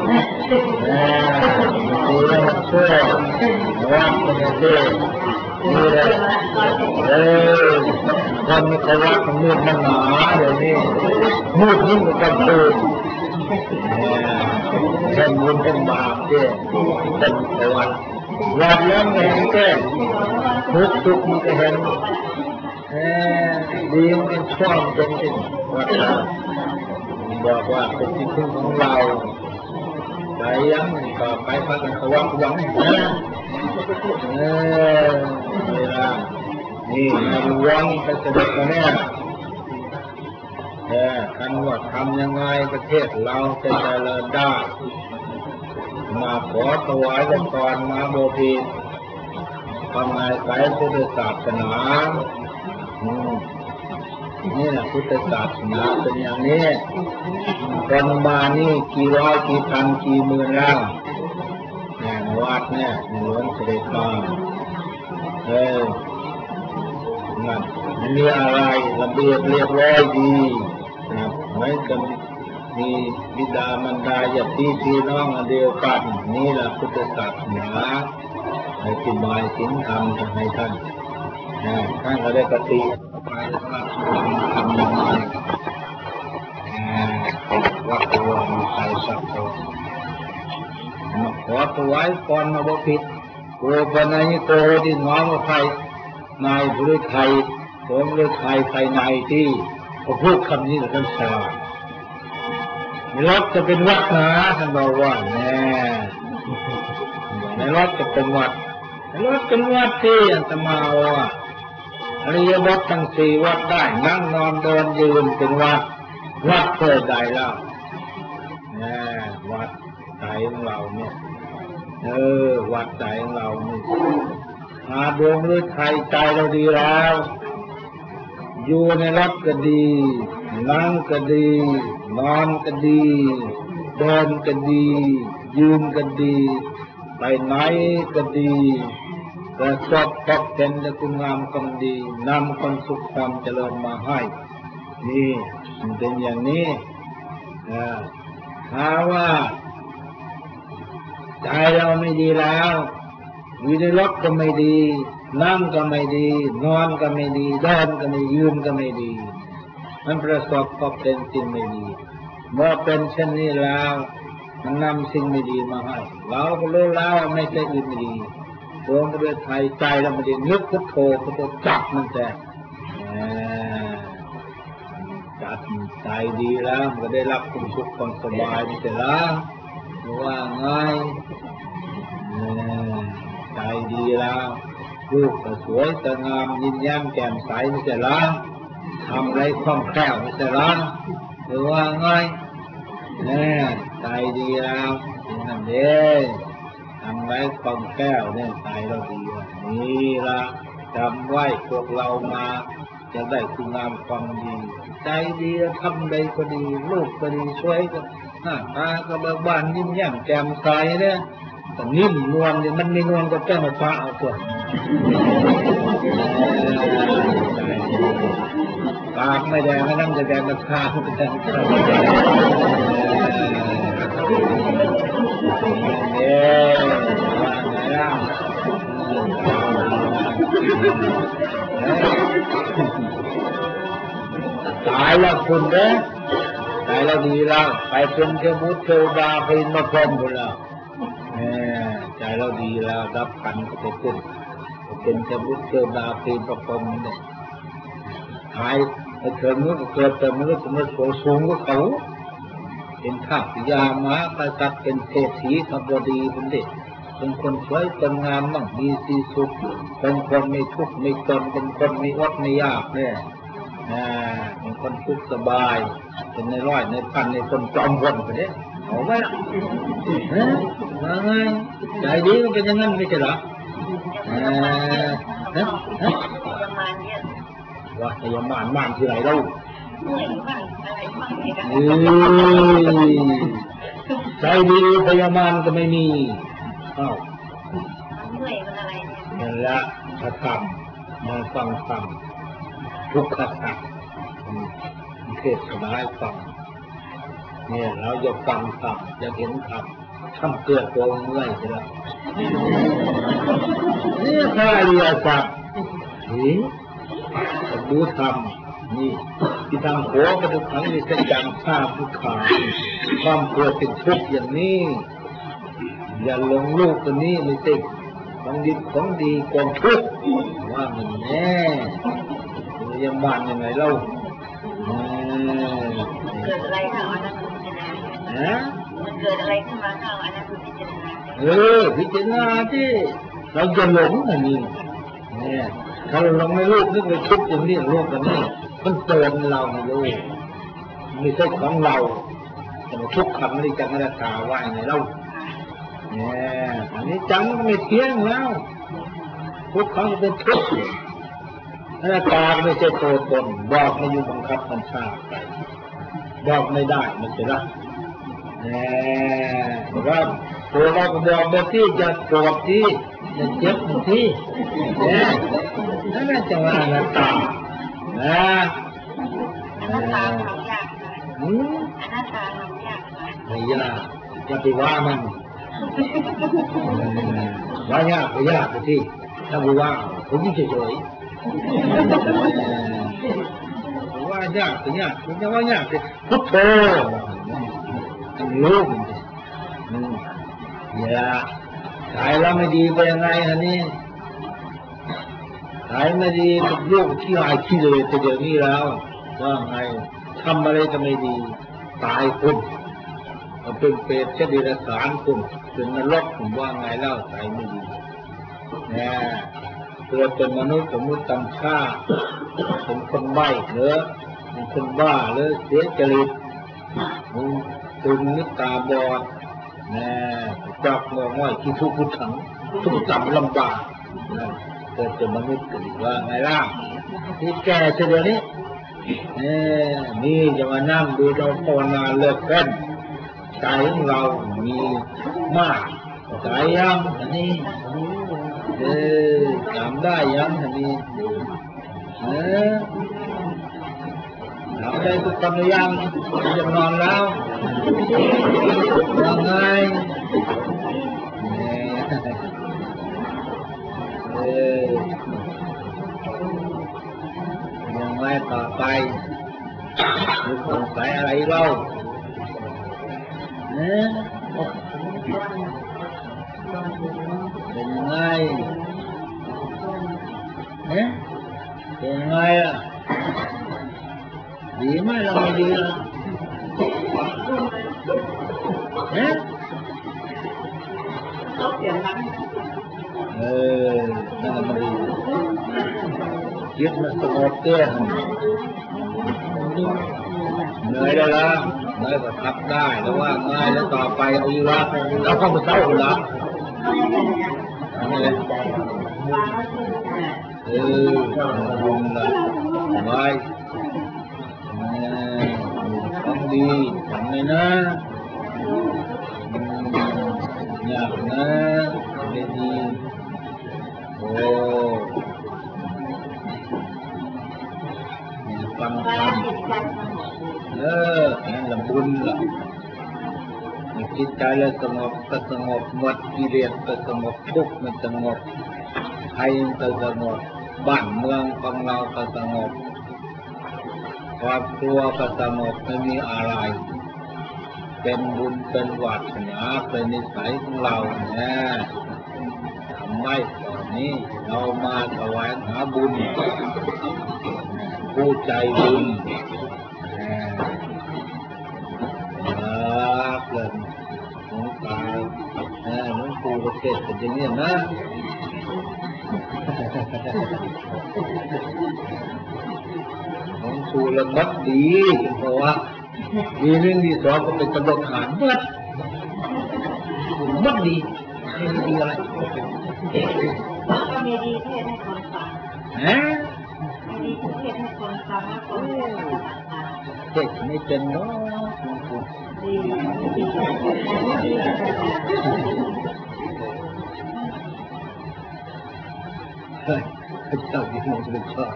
ดีแล้วมันช่วยวัดมันจะช่วยนี่แหละคนมีความรักของมืดมันหนาเดี๋ยวนี้มืดยิ่งกว่ากันเลยเป็นบุญเป็นบาปเนี่ยเป็นประวัติวัดแล้วเห็นแก่ทุกมันก็เห็นดีมันชอบเป็นสิ่งวัดบอกว่าเป็นที่พึ่งของเราไปยังต่อไปพักกันขวัญหวังเวลานี่มันวังไปเสด็จกันเนี่ยท่านว่าทำยังไงประเทศเราจะเจริญได้มาขอถวายพรมาโบพีทำไงสายพุทธศาสนานี่แหละพุทธศาสนาเป็นอย่างนี้คนมานี่กี่ร้อยกี่พันกี่หมื่นแล้ววัดเนี่ยหลวงเสด็จมานั่นมีอะไรระเบียบเรียบร้อยดีไม่กันมีบิดามารดาญาติพี่น้องอันเดียวกันนี่แหละพุทธศาสนาอธิบายศีลธรรมจะให้ท่านก็ได้ปฏิไปว่าทำยังไงวัดตัวมีใจสักตัวมาขอถวายก่อนมาบอกผิดโกปนัยโกดิน้องไทยนายบริไทยผมบริไทยภายในที่เขาพูดคำนี้กับท่านชาวัดจะเป็นวัดนะท่านบอกว่าแน่ในวัดจะเป็นวัดในวัดเป็นวัดที่อัตมาว่าอริยวัดทั้งสี่วัดได้นั่งนอนเดินยืนเป็นวัดเพื่อใดแล้ววัดใจของเราเนี่ยวัดใจของเรานี่หาดวงหรือไทยใจเราดีแล้วอยู่ในรถก็ดีนั่งก็ดีนอนก็ดีเดินก็ดียืนก็ดีไปไหนก็ดีกระสอบพบเป็นและคุณงามความดีนำความสุขความเจริญมาให้นี่เป็นอย่างนี้ถ้าว่าใจเราไม่ดีแล้วอยู่ในรถก็ไม่ดีนั่งก็ไม่ดีนอนก็ไม่ดีเดินก็ไม่ยืนก็ไม่ดีมันประสบพบเป็นสิ่งไม่ดีเมื่อเป็นเช่นนี้แล้วมันนำสิ่งไม่ดีมาให้เราก็รู้แล้วไม่ใช่อื่นไม่ดีดวงประเทศไทยใจเราไม่ดีนึกพุทโธพุทโธจับมันแต่จับใจดีแล้วก็ได้รับความสุขความสบายนี่แต่ละว่าไงใจดีแล้วลูกก็สวยสงามยิ้มแย้มแจ่มใสนี่แต่ละทำไรคล่องแคล่วนี่แต่ละหรือว่าไงใจดีแล้วนั่นเองทำไรคล่องแคล่วเนี่ยใจเราดีนี่ละจำไว้พวกเรามาจะได้คุณงามความดีใจดีทำใดก็ดีลูกก็ดีช่วยก็หน้าตาก็เบิกบานยิ้มแย้มแจ่มใสเนี่ยแต่นิ่มนวลเนี่ยมันไม่นวลก็แก้มาฟ้าเอาตัวปากไม่แดงไม่น้ำจะแดงมาข้าวไม่แดงว่าไงล่ะตายแล้วคุณเด้ตายแล้วดีแล้วไปเป็นเทวุฒิเทวดาเป็นมาพรหมหมดแล้วใจเราดีแล้วรับกันก็ไปขึ้นเป็นเทวุฒิเทวดาเป็นมาพรหมเนี่ยตายไปเกิดนู้นเกิดแต่มนุษย์มันสูงกว่าเขาเป็นข้าพยาม้ากษัตริย์เป็นเศรษฐีขบดีเป็นเด็กเป็นคนสวยคนงามมั่งมีสีสุขเป็นคนไม่ทุกข์ไม่จนเป็นคนไม่อดไม่ยากเนี่ยเป็นคนทุกข์สบายเป็นในร้อยในพันในคนจอมคนไปเนี่ยเอาไว้ละไงใจดีมันเป็นอย่างนั้นไม่ใช่เหรอว่าพยามารม่านที่ไหนเล่าใจดีพยามารก็ไม่มีอ้าวนั่นแหละพระธรรมมาฟังธรรมทุกขธรรมเทศนาให้ฟังเนี่ยเราจะฟังธรรมจะเห็นธรรมทำเกิดตัวเมื่อยใช่ไหมนี่ข้าเรียสัตว์นี่ดูธรรมนี่ที่ทางหัวกระดูกขังนี่เป็นอย่างข้าผู้ขาความเกิดเป็นทุกข์อย่างนี้อย่าหลงลูกตัวนี้ไม่ติดของดีของดีกองทุกข์ว่ามันแน่ยังบ้านยังไงเล่าเกิดอะไรข้าวอนันต์พิจารณามันเกิดอะไรขึ้นมาข้าวอนันต์พิจารณาพิจารณาที่เราจะหลงอันนี้เนี่ยถ้าเราหลงในโลกนึกในทุกข์อย่างนี้โลกกันนี่มันเตือนเราในโลกไม่ใช่ของเราแต่ทุกข์คำนี้จังไม่ได้กล่าวว่าไงเล่าเนี่ยอันนี้จังก็ไม่เที่ยงแล้วทุกข์เขาเป็นทุกข์หน้าตาไม่ใช่ตัวตนบอกไม่อยู่บังคับบัญชาไปบอกไม่ได้มันจะรักบอกว่าตัวเราบอกแบบที่จะโกรธที่จะเจ็บที่นั่นจะว่าหน้าตาหน้าตาทำยากหน้าตาทำยากไม่ยากจะไปว่ามันว่ายากก็ยากที่ถ้าไปว่าผมยิ่งเฉยว่ายากก็ยากคุณจะว่ายากเลยพุทโธลูกอย่าขายแล้วไม่ดีไปยังไงฮะนี่ขายไม่ดีกับลูกที่หายขี้เลยแต่เดี๋ยวนี้แล้วว่าไงทำอะไรก็ไม่ดีตายคุณเป็นเปรตเช่นเดรัจฉานคุณเป็นนรกผมว่าไงเล่าใจไม่ดีเนี่ยตัวเป็นมนุษย์สมมุติตำค่าเป็นคนใบ้หรือเป็นคนบ้าหรือเสียจริตตึงนิตาบอดจับงอง่อยที่ทุกข์ทุกขังทุกข์จำลำบากเกิดเป็นมนุษย์กันว่าไงล่ะที่แก่เฉยนี้นี่จะมานั่งดูเราภาวนาเลิกกันใจของเรามีมากใจยังอันนี้จำได้ยังอันนี้ทำได้ทุกคำหรือยังจะนอนแล้วยังไงยังไงต่อไปมีสงสัยอะไรเล่านั่นมันดีคิดมันสงบเตี้ยเหนื่อยแล้วละเหนื่อยก็พักได้แล้วว่าง่ายแล้วต่อไปเอาอยู่ละเราเข้าไปเศร้าละนี่บุญละไว้ของดีทำไงนะอยากนะไม่ดีโอ้ฟังคำนั่นละบุญละจิตใจเราสงบก็สงบหมดกิเลสก็สงบทุกข์มันสงบไทยก็สงบบ้านเมืองของเราก็สงบครอบครัวก็สงบไม่มีอะไรเป็นบุญเป็นวาสนาเป็นนิสัยของเราเนี่ยทำไมตอนนี้เรามาถวายหาบุญผู้ใจบุญรักเลยหลวงตาหลวงปู่ประเทศเป็นอย่างนี้นะหลวงปู่ระมัดดีเพราะว่ามีเรื่องที่สองก็เป็นตำรวจทหารเมื่อมัดดีไม่ดีอะไรก็มีดีเทศให้คนฟังมีดีเทศให้คนฟังแล้วคนเด็กไม่เป็นเนาะเจ้าที่มองเป็นข้อ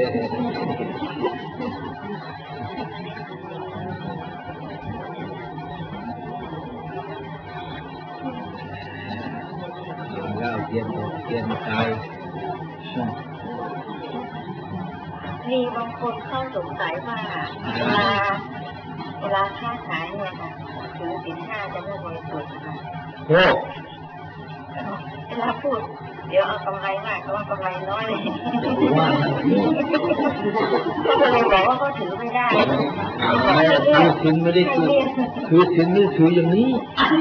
แล้วเทียนใจมีบางคนเข้าสงสัยว่าเวลาค้าขายเนี่ยค่ะถึงสินค้าจะไม่บริสุทธิ์ค่ะโอ้เวลาพูดเดี๋ยวเอากำไรมากก็ว่ากำไรน้อยเลยก็เลยบอกว่าก็ถือไม่ได้คือสินไม่ได้คือสินนี่ถืออย่างนี้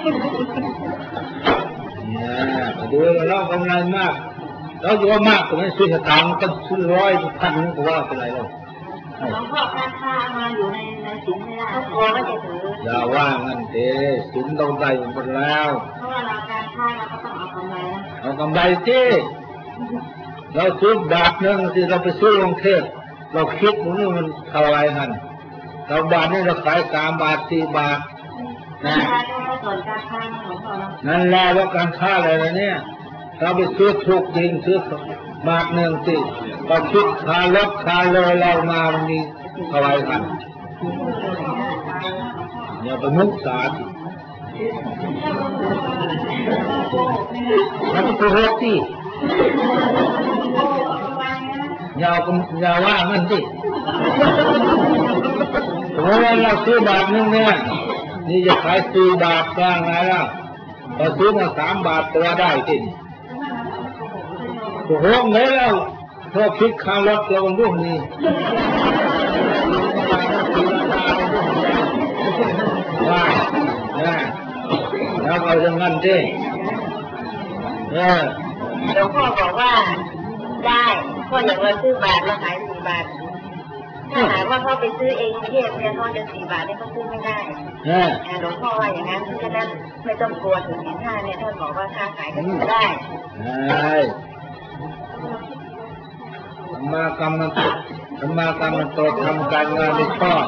ดูเรากำไรมากเราอยู่ว่ามากก็ไม่ซื้อสตางค์ก็ซื้อ100,000ก็ว่าเป็นไรหรอกหลวงพ่อการค้ามาอยู่ในสินไม่ได้ก็กลัวว่าจะถืออย่าว่างั้นเด้สินต้องได้หมดแล้วเพราะว่าเราการค้าเราก็ต้องเอากำไรเอากำไรที่เราซื้อบาทนึงที่เราไปซื้อกรุงเทพเราคิดว่ามันเท่าไรนั่นเราบาทนี่เราขาย3 บาท4 บาทนะนั่นแหละว่าการค้าอะไรเนี่ยเราไปซื้อถูกจริงซื้อบาทนึงสิเราคิดค่ารถค่าเลยเรามามันมีเท่าไรกันอย่าไปมุกสาสิมันเป็นโรคที่ยาวว่ามันสิโอ้ยเราซื้อบาทนึงเนี่ยนี่จะขาย4 บาทบ้างไงล่ะเราซื้อมา3 บาทตัวได้สิโอ้โหเงี้ยแล้วพอคิดค่ารถเราเป็นรุ่นนี้ว่าแล้วเอาอย่างนั้นดิหลวงพ่อบอกว่าได้พ่ออย่างเราซื้อบาทเราขาย4 บาทถ้าหากว่าเขาไปซื้อเองเทียบเนี่ยเขาจะ4 บาทเนี่ยเขาซื้อไม่ได้หลวงพ่อว่าอย่างนั้นเพราะฉะนั้นไม่ต้องกลัวถึงสินค้าเนี่ยท่านบอกว่าค้าขายก็ซื้อได้มากรรมโตทำการงานได้ชอบ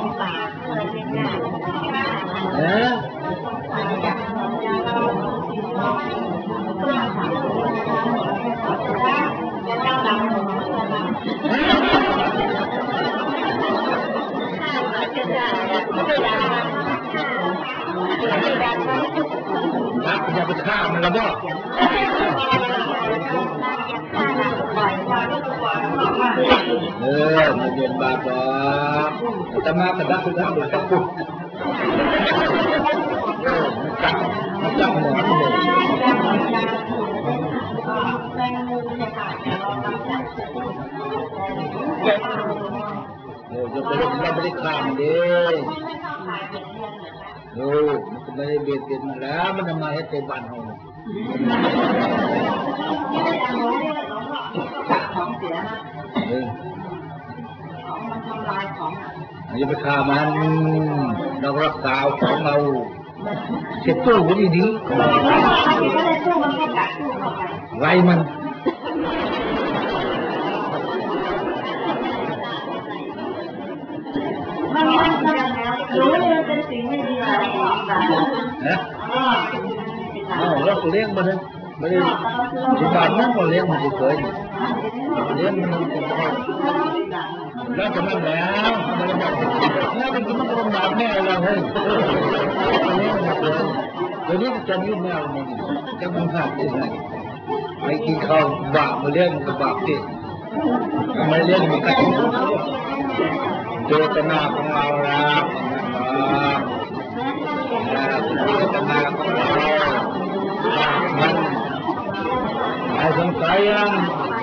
อย่าไปฆ่ามันละบ่มาเรียนบาปจะมากระดักเลยสักปุ๊บมาจับหมอนเลยจะไปเราไม่ได้ฆ่ามันดิมันไม่ได้เบียดเบียนมาแล้วมันทำไมให้เต็มบ้านห้องของเสียนะของมันทำลายของอย่าไปฆ่ามันเรารักษาของเราเช็ดตู้ไว้ดีๆไล่มันรู้เลยเป็นสิ่งไม่ดีอะไรนะเราเลี้ยงมันเลยไม่ได้ที่บ้านนั่งเราเลี้ยงมันเฉยๆเลี้ยงมันแล้วจะนั่งแล้วแล้วมันกินมันก็หนาแม่เราเฮ้ยเดี๋ยวนี้จะยุ่งแม่เราจะมึงขาดที่ไหนไปกินข้าวบาปมาเลี้ยงกับบาปที่ไม่เลี้ยงมันก็เจตนาของเราแล้วเจตนาของเรามันไอ้สงสัยยัง